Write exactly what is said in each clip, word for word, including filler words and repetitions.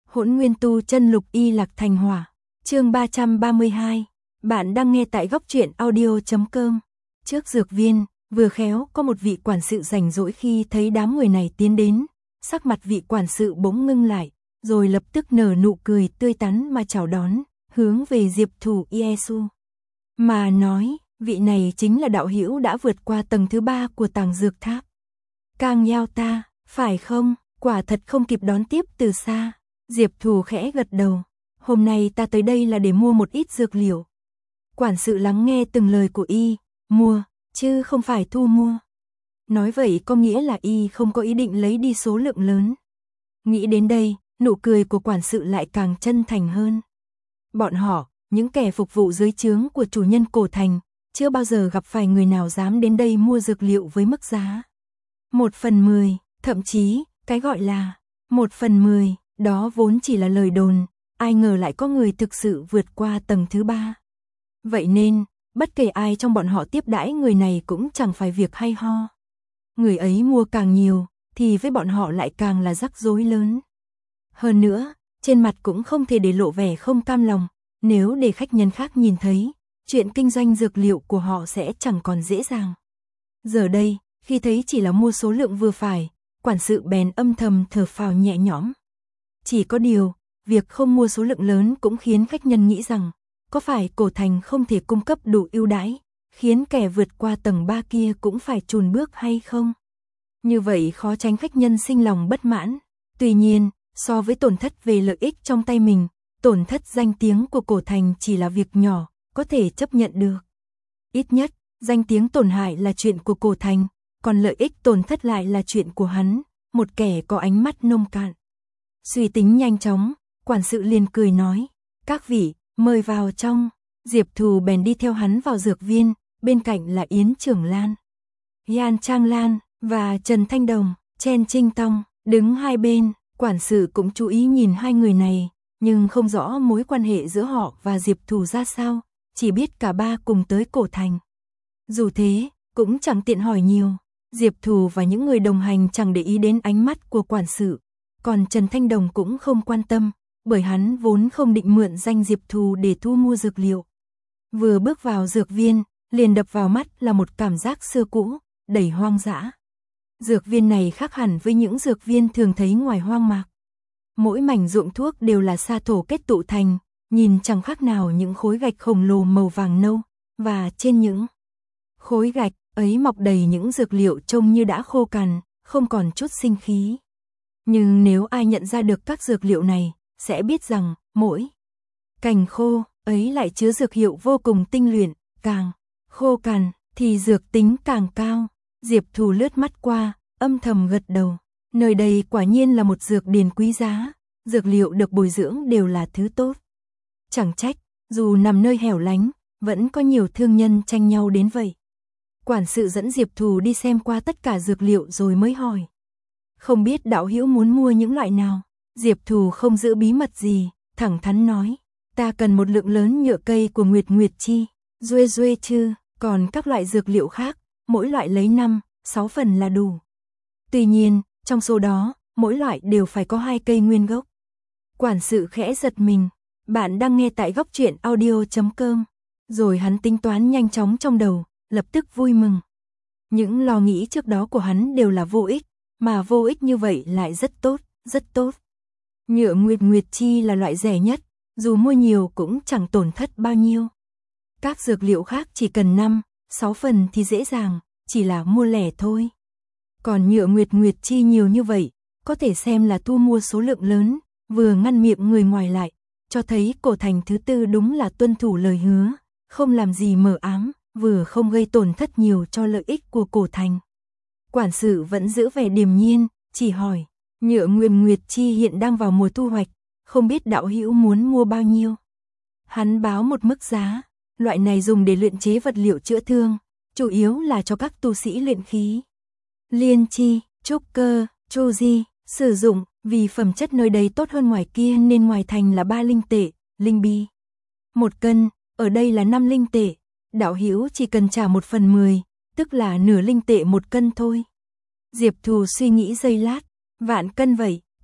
Hỗn Nguyên Tu Chân Lục Y Lạc Thành Hỏa. Chương ba trăm ba mươi hai. Bạn đang nghe tại góc truyện audio chấm com. Trước dược viên, vừa khéo có một vị quản sự rảnh rỗi khi thấy đám người này tiến đến, sắc mặt vị quản sự bỗng ngưng lại, rồi lập tức nở nụ cười tươi tắn mà chào đón, hướng về Diệp Thủ Iesu. Mà nói, vị này chính là đạo hữu đã vượt qua tầng thứ ba của tàng dược tháp. Càng Yao ta, phải không? Quả thật không kịp đón tiếp từ xa. Diệp Thủ khẽ gật đầu. Hôm nay ta tới đây là để mua một ít dược liệu. Quản sự lắng nghe từng lời của y, mua, chứ không phải thu mua. Nói vậy có nghĩa là y không có ý định lấy đi số lượng lớn. Nghĩ đến đây, nụ cười của quản sự lại càng chân thành hơn. Bọn họ, những kẻ phục vụ dưới trướng của chủ nhân cổ thành, chưa bao giờ gặp phải người nào dám đến đây mua dược liệu với mức giá một phần mười, thậm chí, cái gọi là một phần mười, đó vốn chỉ là lời đồn, ai ngờ lại có người thực sự vượt qua tầng thứ ba. Vậy nên, bất kể ai trong bọn họ tiếp đãi người này cũng chẳng phải việc hay ho. Người ấy mua càng nhiều, thì với bọn họ lại càng là rắc rối lớn. Hơn nữa, trên mặt cũng không thể để lộ vẻ không cam lòng, nếu để khách nhân khác nhìn thấy, chuyện kinh doanh dược liệu của họ sẽ chẳng còn dễ dàng. Giờ đây, khi thấy chỉ là mua số lượng vừa phải, quản sự bèn âm thầm thở phào nhẹ nhõm. Chỉ có điều, việc không mua số lượng lớn cũng khiến khách nhân nghĩ rằng, có phải cổ thành không thể cung cấp đủ ưu đãi, khiến kẻ vượt qua tầng ba kia cũng phải chùn bước hay không? Như vậy khó tránh khách nhân sinh lòng bất mãn. Tuy nhiên, so với tổn thất về lợi ích trong tay mình, tổn thất danh tiếng của cổ thành chỉ là việc nhỏ, có thể chấp nhận được. Ít nhất, danh tiếng tổn hại là chuyện của cổ thành, còn lợi ích tổn thất lại là chuyện của hắn, một kẻ có ánh mắt nông cạn. Suy tính nhanh chóng, quản sự liền cười nói, các vị, mời vào trong. Diệp Thù bèn đi theo hắn vào dược viên, bên cạnh là Yến Trưởng Lan, Yan Trang Lan và Trần Thanh Đồng, Chen Trinh Tông, đứng hai bên. Quản sự cũng chú ý nhìn hai người này, nhưng không rõ mối quan hệ giữa họ và Diệp Thù ra sao, chỉ biết cả ba cùng tới cổ thành. Dù thế, cũng chẳng tiện hỏi nhiều, Diệp Thù và những người đồng hành chẳng để ý đến ánh mắt của quản sự, còn Trần Thanh Đồng cũng không quan tâm, bởi hắn vốn không định mượn danh Diệp Thù để thu mua dược liệu. Vừa bước vào dược viên, liền đập vào mắt là một cảm giác xưa cũ, đầy hoang dã. Dược viên này khác hẳn với những dược viên thường thấy ngoài hoang mạc. Mỗi mảnh ruộng thuốc đều là sa thổ kết tụ thành, nhìn chẳng khác nào những khối gạch khổng lồ màu vàng nâu, và trên những khối gạch ấy mọc đầy những dược liệu trông như đã khô cằn, không còn chút sinh khí. Nhưng nếu ai nhận ra được các dược liệu này, sẽ biết rằng mỗi cành khô ấy lại chứa dược hiệu vô cùng tinh luyện, càng khô cằn thì dược tính càng cao. Diệp Thù lướt mắt qua, âm thầm gật đầu. Nơi đây quả nhiên là một dược điền quý giá, dược liệu được bồi dưỡng đều là thứ tốt. Chẳng trách, dù nằm nơi hẻo lánh, vẫn có nhiều thương nhân tranh nhau đến vậy. Quản sự dẫn Diệp Thù đi xem qua tất cả dược liệu rồi mới hỏi. Không biết đạo hữu muốn mua những loại nào? Diệp Thù không giữ bí mật gì, thẳng thắn nói. Ta cần một lượng lớn nhựa cây của Nguyệt Nguyệt Chi, Duê Duê Chư, còn các loại dược liệu khác, mỗi loại lấy năm, sáu phần là đủ. Tuy nhiên, trong số đó, mỗi loại đều phải có hai cây nguyên gốc. Quản sự khẽ giật mình, bạn đang nghe tại góc truyện audio chấm com. Rồi hắn tính toán nhanh chóng trong đầu, lập tức vui mừng. Những lo nghĩ trước đó của hắn đều là vô ích, mà vô ích như vậy lại rất tốt, rất tốt. Nhựa Nguyệt Nguyệt Chi là loại rẻ nhất, dù mua nhiều cũng chẳng tổn thất bao nhiêu. Các dược liệu khác chỉ cần năm, sáu phần thì dễ dàng, chỉ là mua lẻ thôi. Còn nhựa Nguyệt Nguyệt Chi nhiều như vậy, có thể xem là thu mua số lượng lớn, vừa ngăn miệng người ngoài lại, cho thấy cổ thành thứ tư đúng là tuân thủ lời hứa, không làm gì mờ ám, vừa không gây tổn thất nhiều cho lợi ích của cổ thành. Quản sự vẫn giữ vẻ điềm nhiên, chỉ hỏi, nhựa Nguyệt Nguyệt Chi hiện đang vào mùa thu hoạch, không biết đạo hữu muốn mua bao nhiêu? Hắn báo một mức giá, loại này dùng để luyện chế vật liệu chữa thương, chủ yếu là cho các tu sĩ luyện khí. Liên chi, trúc cơ, chu di, sử dụng, vì phẩm chất nơi đây tốt hơn ngoài kia nên ngoài thành là ba linh tệ, linh bi. Một cân, ở đây là năm linh tệ, đạo hữu chỉ cần trả một phần mười, tức là nửa linh tệ một cân thôi. Diệp Thù suy nghĩ giây lát, vạn cân vậy,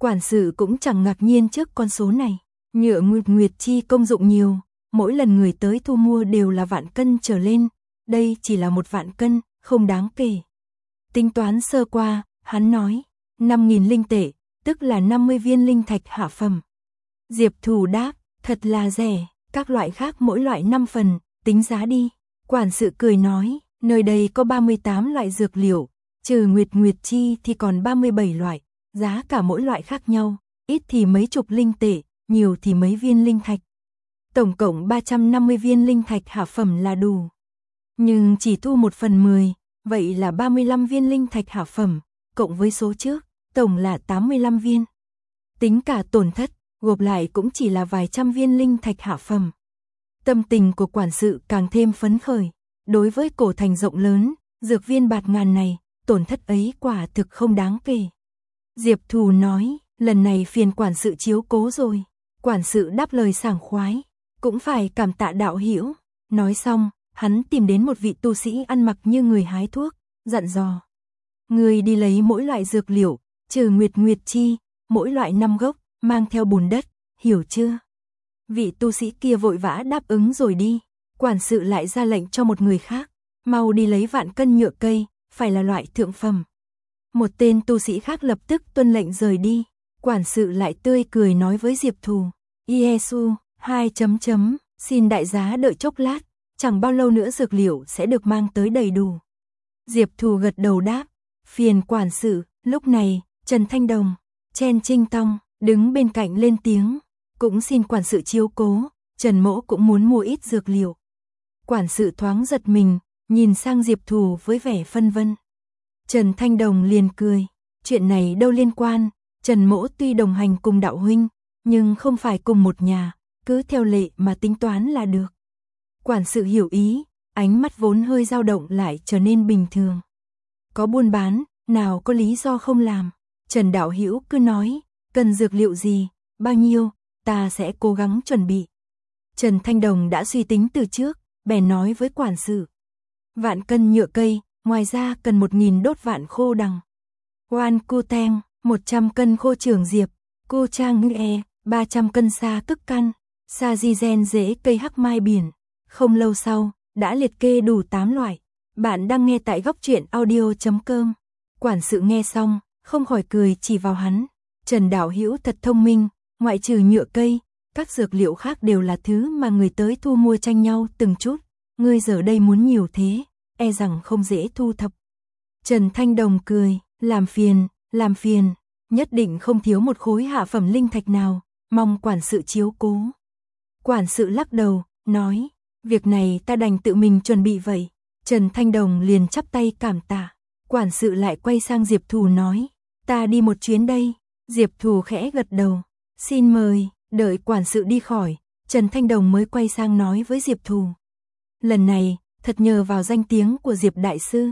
Quản sự cũng chẳng ngạc nhiên trước con số này. Nhựa nguyệt nguyệt chi công dụng nhiều, mỗi lần người tới thu mua đều là vạn cân trở lên, đây chỉ là một vạn cân, không đáng kể. Tính toán sơ qua, hắn nói, năm nghìn linh tệ, tức là năm mươi viên linh thạch hạ phẩm. Diệp Thù đáp, thật là rẻ, các loại khác mỗi loại năm phần, tính giá đi. Quản sự cười nói, nơi đây có ba mươi tám loại dược liệu, trừ nguyệt nguyệt chi thì còn ba mươi bảy loại, giá cả mỗi loại khác nhau, ít thì mấy chục linh tệ, nhiều thì mấy viên linh thạch. Tổng cộng ba trăm năm mươi viên linh thạch hạ phẩm là đủ. Nhưng chỉ thu một phần mười, vậy là ba mươi lăm viên linh thạch hạ phẩm, cộng với số trước, tổng là tám mươi lăm viên. Tính cả tổn thất, gộp lại cũng chỉ là vài trăm viên linh thạch hạ phẩm. Tâm tình của quản sự càng thêm phấn khởi. Đối với cổ thành rộng lớn, dược viên bạt ngàn này, tổn thất ấy quả thực không đáng kể. Diệp Thù nói, lần này phiền quản sự chiếu cố rồi. Quản sự đáp lời sảng khoái, cũng phải cảm tạ đạo hữu. Nói xong, hắn tìm đến một vị tu sĩ ăn mặc như người hái thuốc, dặn dò. Người đi lấy mỗi loại dược liệu, trừ nguyệt nguyệt chi, mỗi loại năm gốc, mang theo bùn đất, hiểu chưa? Vị tu sĩ kia vội vã đáp ứng rồi đi. Quản sự lại ra lệnh cho một người khác, mau đi lấy vạn cân nhựa cây, phải là loại thượng phẩm. Một tên tu sĩ khác lập tức tuân lệnh rời đi. Quản sự lại tươi cười nói với Diệp Thù, Yesu, hai chấm chấm, xin đại giá đợi chốc lát, chẳng bao lâu nữa dược liệu sẽ được mang tới đầy đủ. Diệp Thù gật đầu đáp, phiền quản sự. Lúc này, Trần Thanh Đồng, Chen Trinh Tông, đứng bên cạnh lên tiếng, cũng xin quản sự chiếu cố, Trần Mỗ cũng muốn mua ít dược liệu. Quản sự thoáng giật mình, nhìn sang Diệp Thù với vẻ phân vân. Trần Thanh Đồng liền cười, chuyện này đâu liên quan, Trần Mỗ tuy đồng hành cùng đạo huynh, nhưng không phải cùng một nhà, cứ theo lệ mà tính toán là được. Quản sự hiểu ý, ánh mắt vốn hơi dao động lại trở nên bình thường. Có buôn bán, nào có lý do không làm. Trần đạo hữu cứ nói, cần dược liệu gì, bao nhiêu, ta sẽ cố gắng chuẩn bị. Trần Thanh Đồng đã suy tính từ trước, bèn nói với quản sự. Vạn cân nhựa cây, ngoài ra cần một nghìn đốt vạn khô đằng. Oan cu teng, một trăm cân khô trưởng diệp, cô trang ngư e, ba trăm cân sa tức căn, sa di gen rễ cây hắc mai biển. Không lâu sau, đã liệt kê đủ tám loại. Bạn đang nghe tại góc truyện audio chấm com. Quản sự nghe xong, không khỏi cười chỉ vào hắn. Trần đạo hữu thật thông minh, ngoại trừ nhựa cây, các dược liệu khác đều là thứ mà người tới thu mua tranh nhau từng chút. Ngươi giờ đây muốn nhiều thế, e rằng không dễ thu thập. Trần Thanh Đồng cười, làm phiền, làm phiền, nhất định không thiếu một khối hạ phẩm linh thạch nào, mong quản sự chiếu cố. Quản sự lắc đầu, nói, việc này ta đành tự mình chuẩn bị vậy. Trần Thanh Đồng liền chắp tay cảm tạ. Quản sự lại quay sang Diệp Thù nói, ta đi một chuyến đây. Diệp Thù khẽ gật đầu, xin mời. Đợi quản sự đi khỏi, Trần Thanh Đồng mới quay sang nói với Diệp Thù. Lần này, thật nhờ vào danh tiếng của Diệp Đại Sư.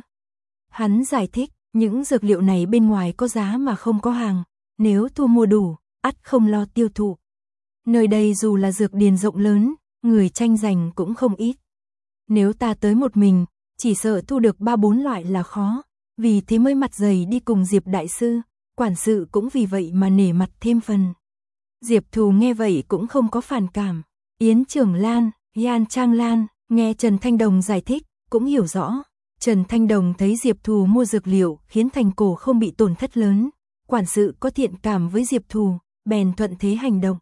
Hắn giải thích, những dược liệu này bên ngoài có giá mà không có hàng, nếu thu mua đủ, ắt không lo tiêu thụ. Nơi đây dù là dược điền rộng lớn, người tranh giành cũng không ít. Nếu ta tới một mình, chỉ sợ thu được ba bốn loại là khó, vì thế mới mặt dày đi cùng Diệp Đại Sư, quản sự cũng vì vậy mà nể mặt thêm phần. Diệp Thù nghe vậy cũng không có phản cảm. Yến Trưởng Lan, Yan Trang Lan, nghe Trần Thanh Đồng giải thích, cũng hiểu rõ. Trần Thanh Đồng thấy Diệp Thù mua dược liệu khiến thành cổ không bị tổn thất lớn. Quản sự có thiện cảm với Diệp Thù, bèn thuận thế hành động.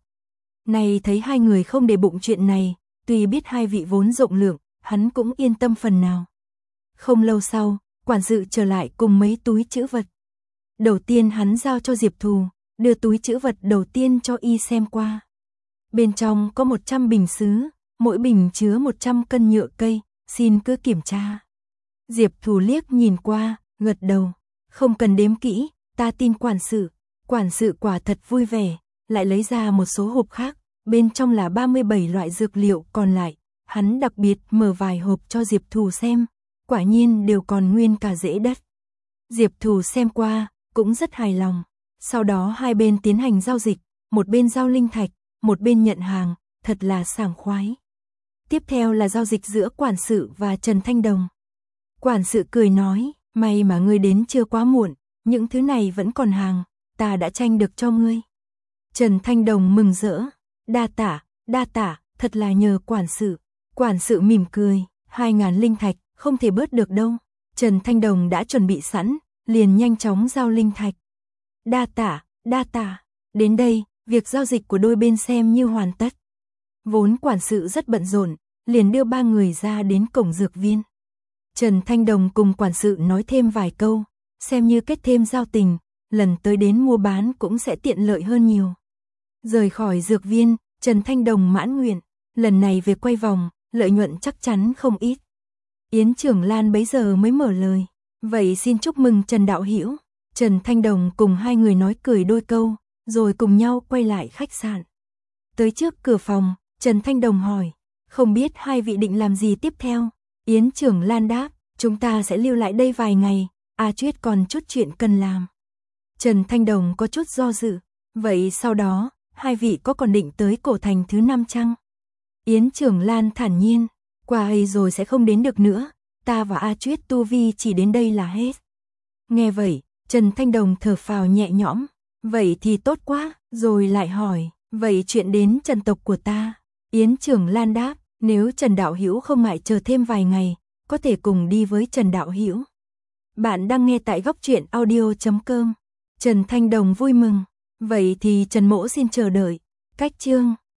Này thấy hai người không để bụng chuyện này, tuy biết hai vị vốn rộng lượng, hắn cũng yên tâm phần nào. Không lâu sau, quản sự trở lại cùng mấy túi trữ vật. Đầu tiên hắn giao cho Diệp Thù, đưa túi trữ vật đầu tiên cho y xem qua. Bên trong có một trăm bình sứ, mỗi bình chứa một trăm cân nhựa cây, xin cứ kiểm tra. Diệp Thù liếc nhìn qua, gật đầu, không cần đếm kỹ, ta tin quản sự. Quản sự quả thật vui vẻ, lại lấy ra một số hộp khác, bên trong là ba mươi bảy loại dược liệu còn lại. Hắn đặc biệt mở vài hộp cho Diệp Thù xem, quả nhiên đều còn nguyên cả rễ đất. Diệp Thù xem qua, cũng rất hài lòng. Sau đó hai bên tiến hành giao dịch, một bên giao linh thạch, một bên nhận hàng, thật là sảng khoái. Tiếp theo là giao dịch giữa quản sự và Trần Thanh Đồng. Quản sự cười nói, may mà ngươi đến chưa quá muộn, những thứ này vẫn còn hàng, ta đã tranh được cho ngươi. Trần Thanh Đồng mừng rỡ, đa tạ, đa tạ, thật là nhờ quản sự. Quản sự mỉm cười, hai ngàn linh thạch, không thể bớt được đâu. Trần Thanh Đồng đã chuẩn bị sẵn, liền nhanh chóng giao linh thạch. Đa tạ, đa tạ, đến đây, việc giao dịch của đôi bên xem như hoàn tất. Vốn quản sự rất bận rộn, liền đưa ba người ra đến cổng dược viên. Trần Thanh Đồng cùng quản sự nói thêm vài câu, xem như kết thêm giao tình, lần tới đến mua bán cũng sẽ tiện lợi hơn nhiều. Rời khỏi dược viên, Trần Thanh Đồng mãn nguyện, lần này về quay vòng, lợi nhuận chắc chắn không ít. Yến Trưởng Lan bấy giờ mới mở lời, vậy xin chúc mừng Trần đạo hữu. Trần Thanh Đồng cùng hai người nói cười đôi câu, rồi cùng nhau quay lại khách sạn. Tới trước cửa phòng, Trần Thanh Đồng hỏi, không biết hai vị định làm gì tiếp theo? Yến Trưởng Lan đáp, chúng ta sẽ lưu lại đây vài ngày, A Chuyết còn chút chuyện cần làm. Trần Thanh Đồng có chút do dự, vậy sau đó, hai vị có còn định tới cổ thành thứ năm chăng? Yến Trưởng Lan thản nhiên, qua ấy rồi sẽ không đến được nữa, ta và A Chuyết tu vi chỉ đến đây là hết. Nghe vậy, Trần Thanh Đồng thở phào nhẹ nhõm, vậy thì tốt quá, rồi lại hỏi, vậy chuyện đến Trần tộc của ta? Yến Trưởng Lan đáp, nếu Trần đạo hữu không ngại chờ thêm vài ngày, có thể cùng đi với Trần đạo hữu. Bạn đang nghe tại góc truyện audio chấm com. Trần Thanh Đồng vui mừng, vậy thì Trần mỗ xin chờ đợi. Cách chương